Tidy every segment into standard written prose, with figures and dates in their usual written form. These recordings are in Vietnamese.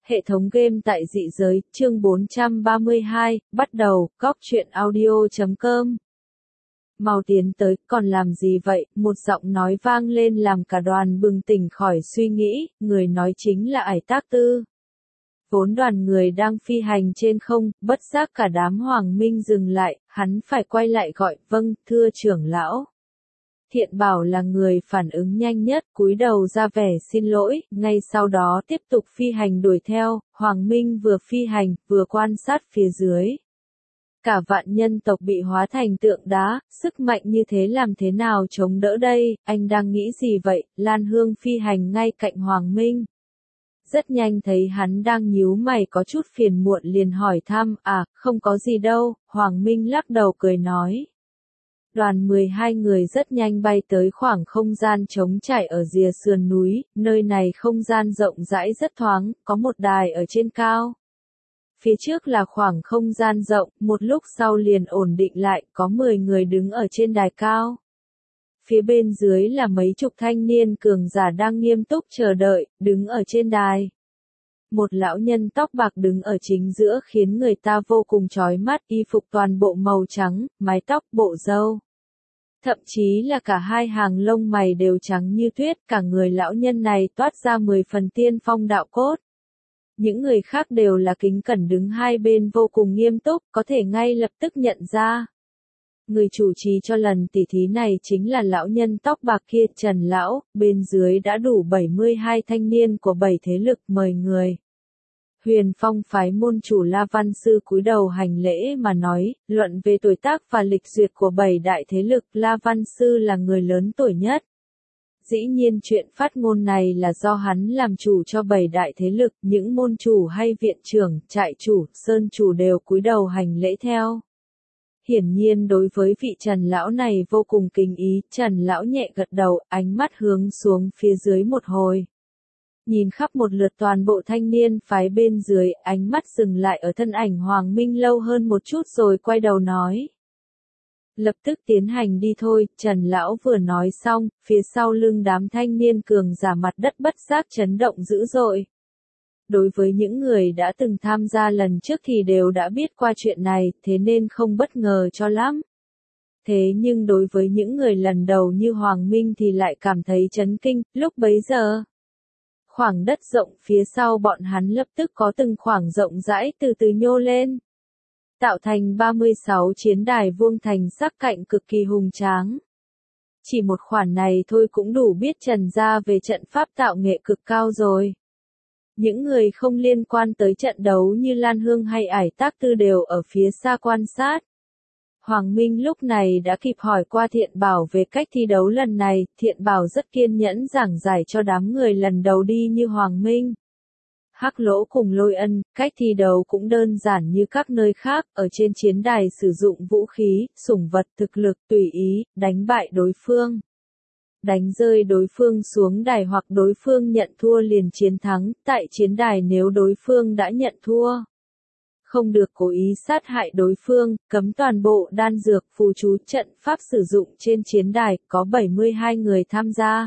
Hệ thống game tại dị giới, chương 432, bắt đầu, góc truyện audio.com. Mau tiến tới, còn làm gì vậy? Một giọng nói vang lên làm cả đoàn bừng tỉnh khỏi suy nghĩ, người nói chính là Ải Tác Tư. Vốn đoàn người đang phi hành trên không, bất giác cả đám Hoàng Minh dừng lại, hắn phải quay lại gọi, vâng, thưa trưởng lão. Thiện Bảo là người phản ứng nhanh nhất, cúi đầu ra vẻ xin lỗi, ngay sau đó tiếp tục phi hành đuổi theo, Hoàng Minh vừa phi hành, vừa quan sát phía dưới. Cả vạn nhân tộc bị hóa thành tượng đá, sức mạnh như thế làm thế nào chống đỡ đây, anh đang nghĩ gì vậy? Lan Hương phi hành ngay cạnh Hoàng Minh. Rất nhanh thấy hắn đang nhíu mày có chút phiền muộn liền hỏi thăm, không có gì đâu, Hoàng Minh lắc đầu cười nói. Đoàn 12 người rất nhanh bay tới khoảng không gian trống trải ở rìa sườn núi, nơi này không gian rộng rãi rất thoáng, có một đài ở trên cao. Phía trước là khoảng không gian rộng, một lúc sau liền ổn định lại, có 10 người đứng ở trên đài cao. Phía bên dưới là mấy chục thanh niên cường giả đang nghiêm túc chờ đợi, đứng ở trên đài. Một lão nhân tóc bạc đứng ở chính giữa khiến người ta vô cùng chói mắt, y phục toàn bộ màu trắng, mái tóc, bộ râu. Thậm chí là cả hai hàng lông mày đều trắng như tuyết, cả người lão nhân này toát ra 10 phần tiên phong đạo cốt. Những người khác đều là kính cẩn đứng hai bên vô cùng nghiêm túc, có thể ngay lập tức nhận ra. Người chủ trì cho lần tỉ thí này chính là lão nhân tóc bạc kia, Trần Lão, bên dưới đã đủ 72 thanh niên của 7 thế lực mời người. Huyền Phong phái môn chủ La Văn Sư cúi đầu hành lễ mà nói, luận về tuổi tác và lịch duyệt của 7 đại thế lực, La Văn Sư là người lớn tuổi nhất. Dĩ nhiên chuyện phát ngôn này là do hắn làm chủ cho 7 đại thế lực, những môn chủ hay viện trưởng, trại chủ, sơn chủ đều cúi đầu hành lễ theo. Hiển nhiên đối với vị Trần Lão này vô cùng kính ý, Trần Lão nhẹ gật đầu, ánh mắt hướng xuống phía dưới một hồi. Nhìn khắp một lượt toàn bộ thanh niên phái bên dưới, ánh mắt dừng lại ở thân ảnh Hoàng Minh lâu hơn một chút rồi quay đầu nói. Lập tức tiến hành đi thôi, Trần Lão vừa nói xong, phía sau lưng đám thanh niên cường giả mặt đất bất giác chấn động dữ dội. Đối với những người đã từng tham gia lần trước thì đều đã biết qua chuyện này, thế nên không bất ngờ cho lắm. Thế nhưng đối với những người lần đầu như Hoàng Minh thì lại cảm thấy chấn kinh, lúc bấy giờ. Khoảng đất rộng phía sau bọn hắn lập tức có từng khoảng rộng rãi từ từ nhô lên. Tạo thành 36 chiến đài vuông thành sắc cạnh cực kỳ hùng tráng. Chỉ một khoản này thôi cũng đủ biết Trần gia về trận pháp tạo nghệ cực cao rồi. Những người không liên quan tới trận đấu như Lan Hương hay Ải Tác Tư đều ở phía xa quan sát. Hoàng Minh lúc này đã kịp hỏi qua Thiện Bảo về cách thi đấu lần này, Thiện Bảo rất kiên nhẫn giảng giải cho đám người lần đầu đi như Hoàng Minh. Hắc Lỗ cùng Lôi Ân, cách thi đấu cũng đơn giản như các nơi khác, ở trên chiến đài sử dụng vũ khí, sủng vật thực lực tùy ý, đánh bại đối phương. Đánh rơi đối phương xuống đài hoặc đối phương nhận thua liền chiến thắng, tại chiến đài nếu đối phương đã nhận thua. Không được cố ý sát hại đối phương, cấm toàn bộ đan dược, phù chú, trận pháp sử dụng trên chiến đài, có 72 người tham gia.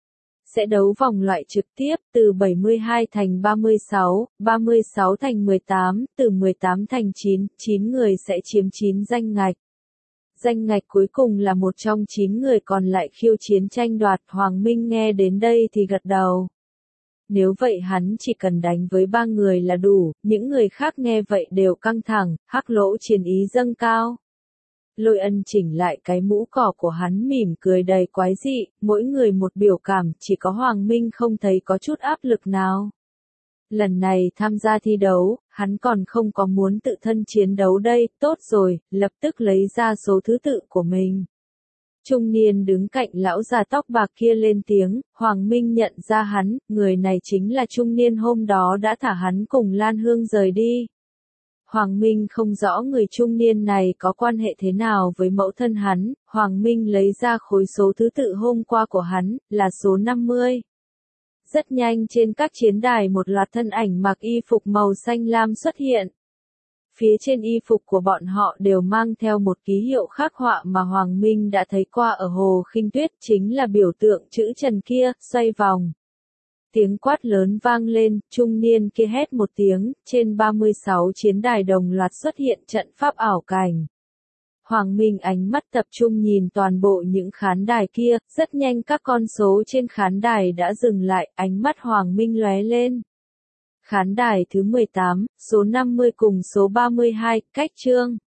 Sẽ đấu vòng loại trực tiếp, từ 72 thành 36, 36 thành 18, từ 18 thành 9, 9 người sẽ chiếm 9 danh ngạch. Danh ngạch cuối cùng là một trong 9 người còn lại khiêu chiến tranh đoạt. Hoàng Minh nghe đến đây thì gật đầu. Nếu vậy hắn chỉ cần đánh với 3 người là đủ, những người khác nghe vậy đều căng thẳng, Hắc Lỗ chiến ý dâng cao. Lôi Ân chỉnh lại cái mũ cỏ của hắn mỉm cười đầy quái dị, mỗi người một biểu cảm, chỉ có Hoàng Minh không thấy có chút áp lực nào. Lần này tham gia thi đấu, hắn còn không có muốn tự thân chiến đấu đây, tốt rồi, lập tức lấy ra số thứ tự của mình. Trung niên đứng cạnh lão già tóc bạc kia lên tiếng, Hoàng Minh nhận ra hắn, người này chính là trung niên hôm đó đã thả hắn cùng Lan Hương rời đi. Hoàng Minh không rõ người trung niên này có quan hệ thế nào với mẫu thân hắn, Hoàng Minh lấy ra khối số thứ tự hôm qua của hắn, là số 50. Rất nhanh trên các chiến đài một loạt thân ảnh mặc y phục màu xanh lam xuất hiện. Phía trên y phục của bọn họ đều mang theo một ký hiệu khắc họa mà Hoàng Minh đã thấy qua ở Hồ Khinh Tuyết, chính là biểu tượng chữ Trần kia, xoay vòng. Tiếng quát lớn vang lên, trung niên kia hét một tiếng, trên 36 chiến đài đồng loạt xuất hiện trận pháp ảo cảnh. Hoàng Minh ánh mắt tập trung nhìn toàn bộ những khán đài kia, rất nhanh các con số trên khán đài đã dừng lại, ánh mắt Hoàng Minh lóe lên. Khán đài thứ 18, số 50 cùng số 32, cách chương.